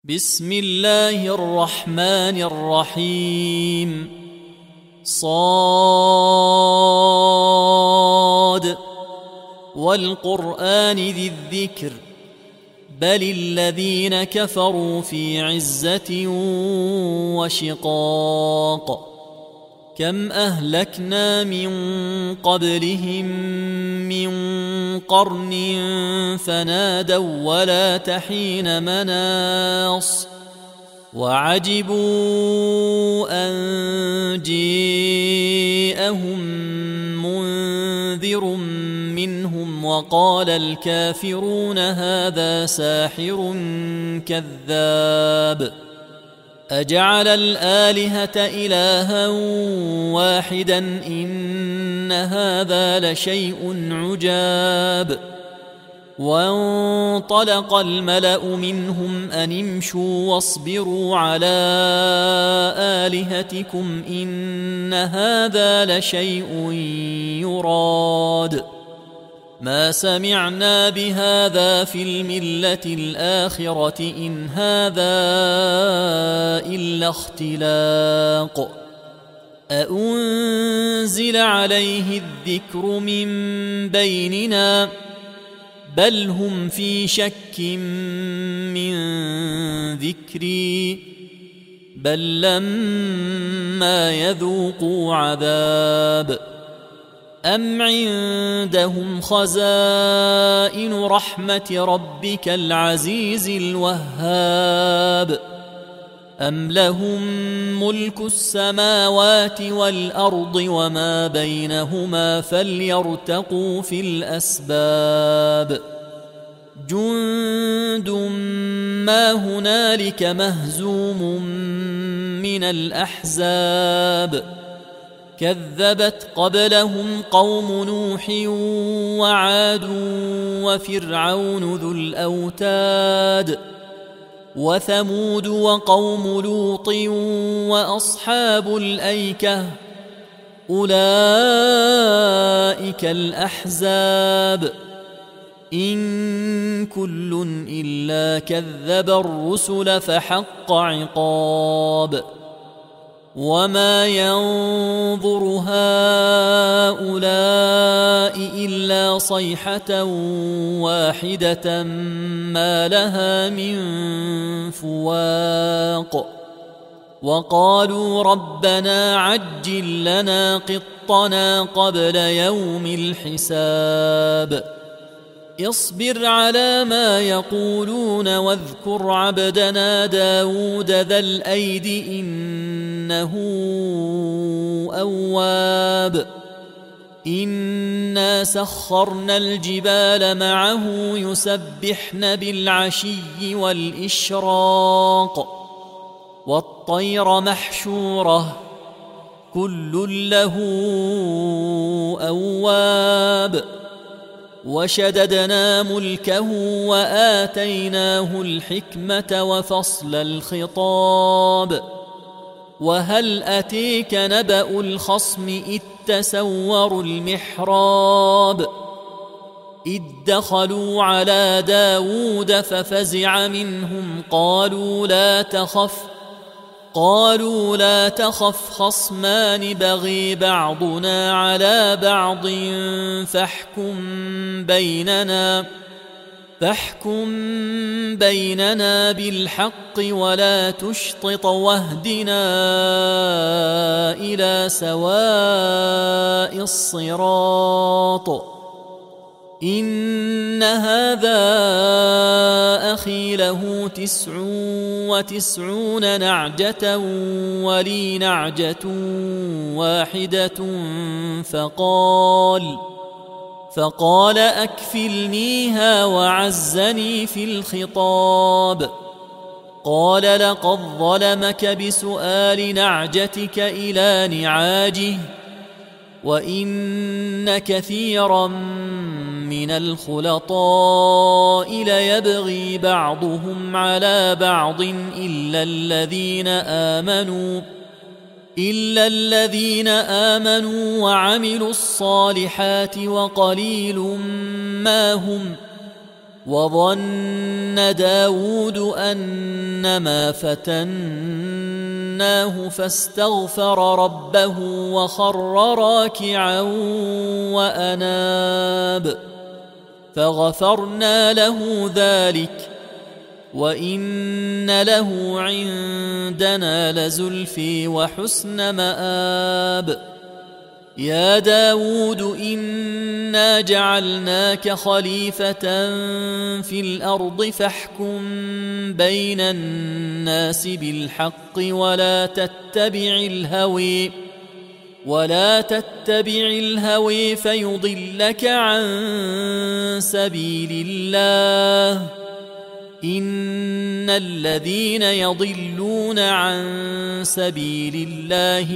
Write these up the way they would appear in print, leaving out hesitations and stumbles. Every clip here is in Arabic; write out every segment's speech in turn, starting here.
بسم الله الرحمن الرحيم صاد والقرآن ذي الذكر بل الذين كفروا في عزة وشقاق كم أهلكنا من قبلهم من قرن فنادوا ولا تحين مناص وعجبوا أن جاءهم منذر منهم وقال الكافرون هذا ساحر كذاب أجعل الآلهة إلها واحدا إن هذا لشيء عجاب وانطلق الملأ منهم أن امشوا واصبروا على آلهتكم إن هذا لشيء يراد ما سمعنا بهذا في الملة الآخرة إن هذا إلا اختلاق أأنزل عليه الذكر من بيننا بل هم في شك من ذكري بل لما يذوقوا عذاب أم عندهم خزائن رحمة ربك العزيز الوهاب أم لهم ملك السماوات والأرض وما بينهما فليرتقوا في الأسباب جند ما هنالك مهزوم من الأحزاب كذبت قبلهم قوم نوح وعاد وفرعون ذو الأوتاد وثمود وقوم لوط وأصحاب الأيكة أولئك الأحزاب إن كل إلا كذب الرسل فحق عقاب وما ينظر هؤلاء إلا صيحة واحدة ما لها من فواق وقالوا ربنا عجل لنا قطنا قبل يوم الحساب اصبر على ما يقولون واذكر عبدنا داود ذا الأيد إنه أواب إنا سخرنا الجبال معه يسبحن بالعشي والإشراق والطير محشورة كل له أواب وشددنا ملكه وآتيناه الحكمة وفصل الخطاب وهل أتيك نبأ الخصم إذ تسوروا المحراب إذ دخلوا على داود ففزع منهم قالوا لا تخف خصمان بغي بعضنا على بعض فاحكم بيننا بالحق ولا تشطط واهدنا إلى سواء الصراط إن هذا أخي له 99 نعجة ولي نعجة واحدة فقال أكفلنيها وعزني في الخطاب قال لقد ظلمك بسؤال نعجتك إلى نعاجه وإن كثيرا من الخلطاء ليبغي بعضهم على بعض إلا الذين آمنوا وعملوا الصالحات وقليل ما هم وظن داود أنما فتناه فاستغفر ربه وخر راكعا وأناب فغفرنا له ذلك وإن له عندنا لزلفي وحسن مآب يا داود إنا جعلناك خليفة في الأرض فاحكم بين الناس بالحق ولا تتبع الهوي فيضلك عن سبيل الله إن الذين يضلون عن سبيل الله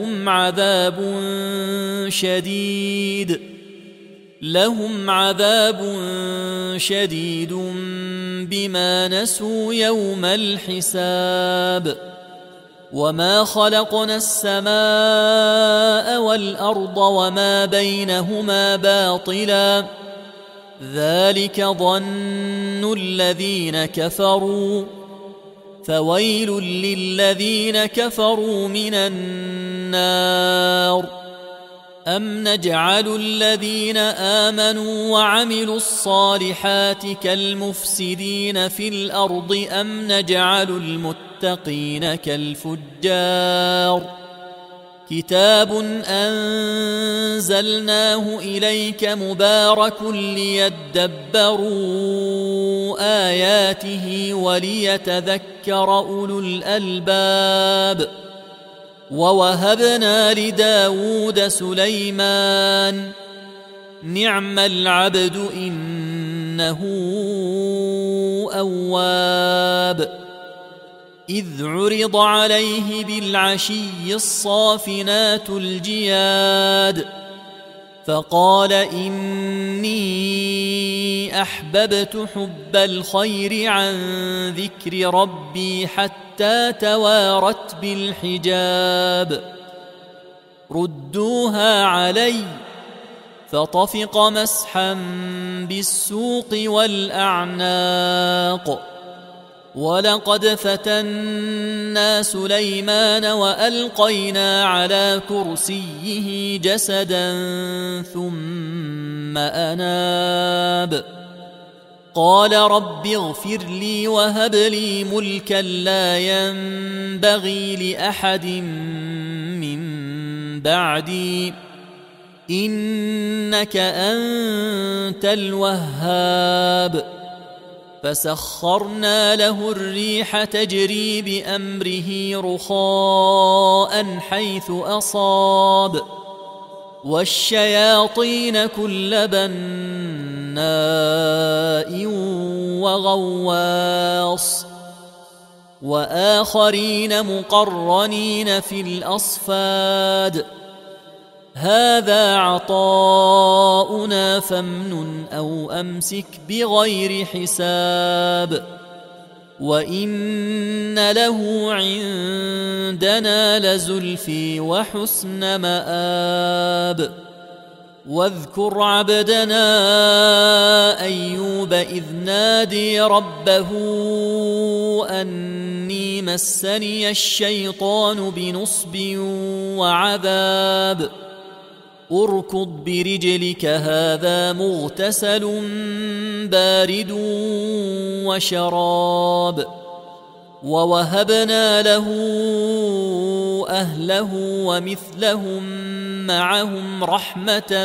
لهم عذاب شديد بما نسوا يوم الحساب وما خلقنا السماء والأرض وما بينهما باطلا ذلك ظن الذين كفروا فويل للذين كفروا من النار أم نجعل الذين آمنوا وعملوا الصالحات كالمفسدين في الأرض أم نجعل المتقين كالفجار كتاب أنزلناه إليك مبارك ليدبروا آياته وليتذكر أولو الألباب ووهبنا لداود سليمان نعم العبد إنه أواب إذ عرض عليه بالعشي الصافنات الجياد فقال إني أحببت حب الخير عن ذكر ربي حتى توارت بالحجاب ردوها علي فطفق مسحا بالسوق والأعناق ولقد فتنا سليمان وألقينا على كرسيه جسدا ثم أناب قال رب اغفر لي وهب لي ملكا لا ينبغي لأحد من بعدي إنك أنت الوهاب فسخرنا له الريح تجري بأمره رخاء حيث أصاب والشياطين كل بناء وغواص وآخرين مقرنين في الأصفاد هذا عطاؤنا فامنن أو أمسك بغير حساب وإن له عندنا لزلفي وحسن مآب واذكر عبدنا أيوب إذ نادي ربه أني مسني الشيطان بنصب وعذاب اركض برجلك هذا مغتسل بارد وشراب ووهبنا له أهله ومثلهم معهم رحمة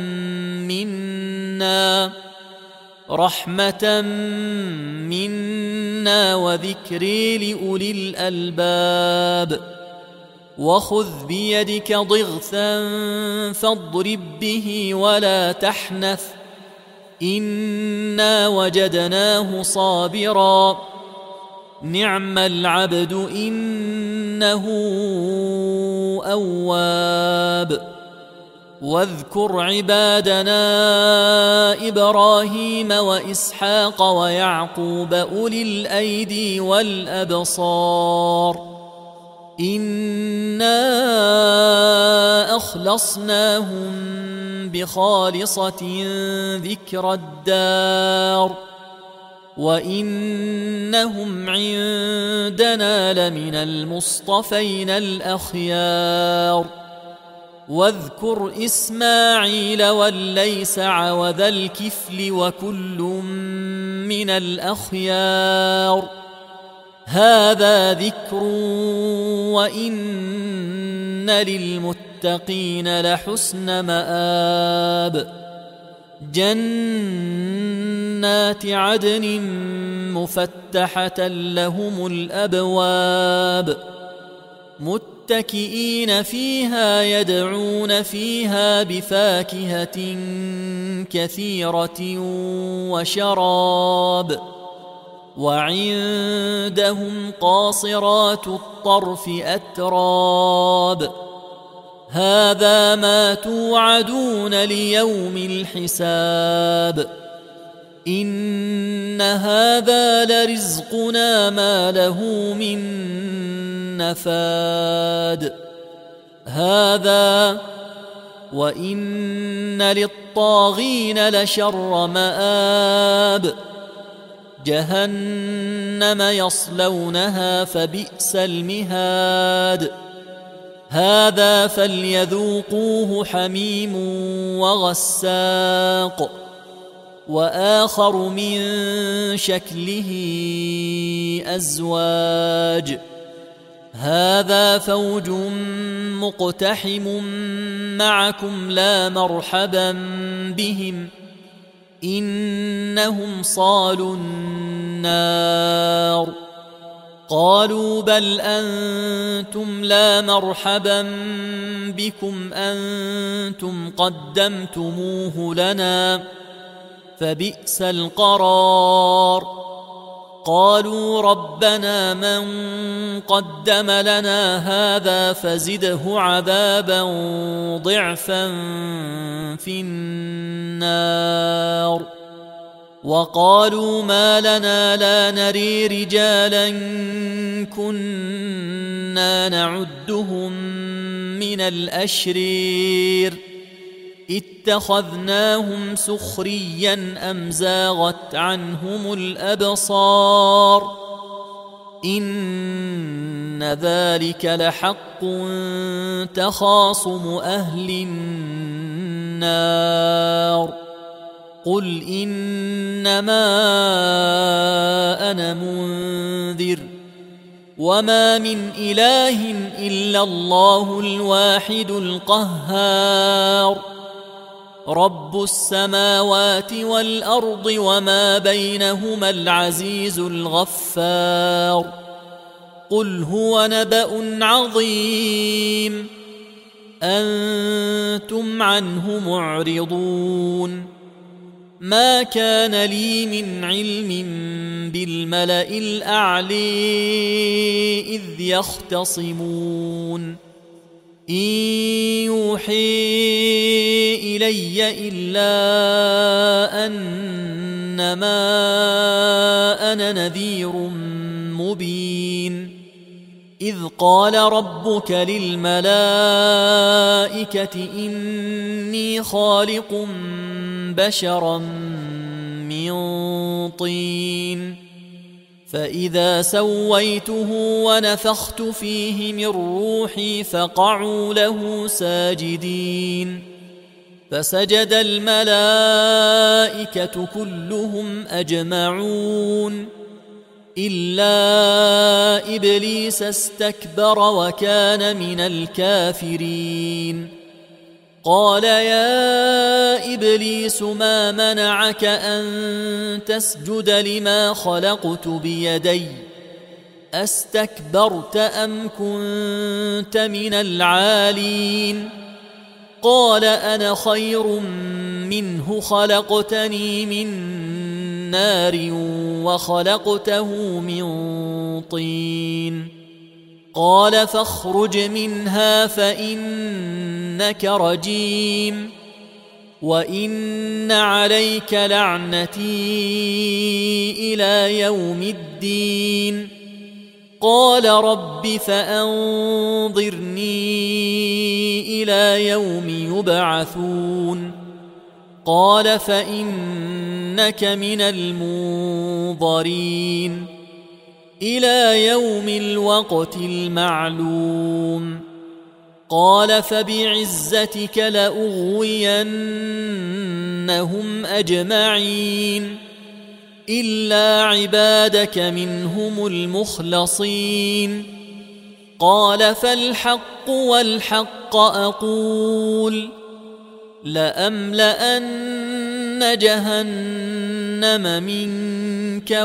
منا وذكري لأولي الألباب وخذ بيدك ضغثا فاضرب به ولا تحنث إنا وجدناه صابرا نعم العبد إنه أواب واذكر عبادنا إبراهيم وإسحاق ويعقوب أولي الأيدي والأبصار إنا أخلصناهم بخالصة ذكر الدار وإنهم عندنا لمن المصطفين الأخيار واذكر إسماعيل واليسع وذا الكفل وكل من الأخيار هذا ذكر وإن للمتقين لحسن مآب جنات عدن مفتحة لهم الأبواب متكئين فيها يدعون فيها بفاكهة كثيرة وشراب وعندهم قاصرات الطرف أتراب هذا ما توعدون ليوم الحساب إن هذا لرزقنا ما له من نفاد هذا وإن للطاغين لشر مآب جهنم يصلونها فبئس المهاد هذا فليذوقوه حميم وغساق وآخر من شكله أزواج هذا فوج مقتحم معكم لا مرحبا بهم إنهم صالوا النار قالوا بل أنتم لا مرحبا بكم أنتم قدمتموه لنا فبئس القرار قالوا ربنا من قدم لنا هذا فزده عذابا ضعفا في النار وقالوا ما لنا لا نري رجالا كنا نعدهم من الأشرير اتخذناهم سخريا أم زاغت عنهم الأبصار إن ذلك لحق تخاصم أهل النار قل إنما أنا منذر وما من إله إلا الله الواحد القهار رب السماوات والأرض وما بينهما العزيز الغفار قل هو نبأ عظيم أنتم عنه معرضون ما كان لي من علم بالملأ الأعلى إذ يختصمون إن يوحي إلي إلا أنما أنا نذير مبين إذ قال ربك للملائكة إني خالق بشرا من طين فإذا سويته ونفخت فيه من روحي فقعوا له ساجدين فسجد الملائكة كلهم أجمعون إلا إبليس استكبر وكان من الكافرين قال يا إبليس ما منعك أن تسجد لما خلقت بيدي أستكبرت أم كنت من العالين قال أنا خير منه خلقتني من نار وخلقته من طين قال فاخرج منها فإنك رجيم وإن عليك لعنتي إلى يوم الدين قال رب فأنظرني إلى يوم يبعثون قال فإنك إنك من المنظرين إلى يوم الوقت المعلوم قال فبعزتك لأغوينهم أجمعين إلا عبادك منهم المخلصين قال فالحق والحق أقول لأملأن جهنم منك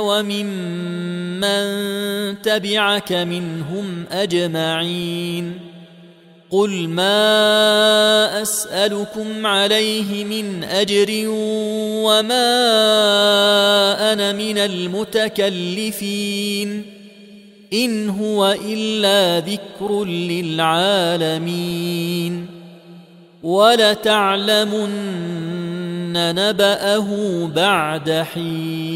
وممن تبعك منهم أجمعين قل ما أسألكم عليه من أجر وما أنا من المتكلفين إن هو إلا ذكر للعالمين ولتعلمن نبأه بعد حين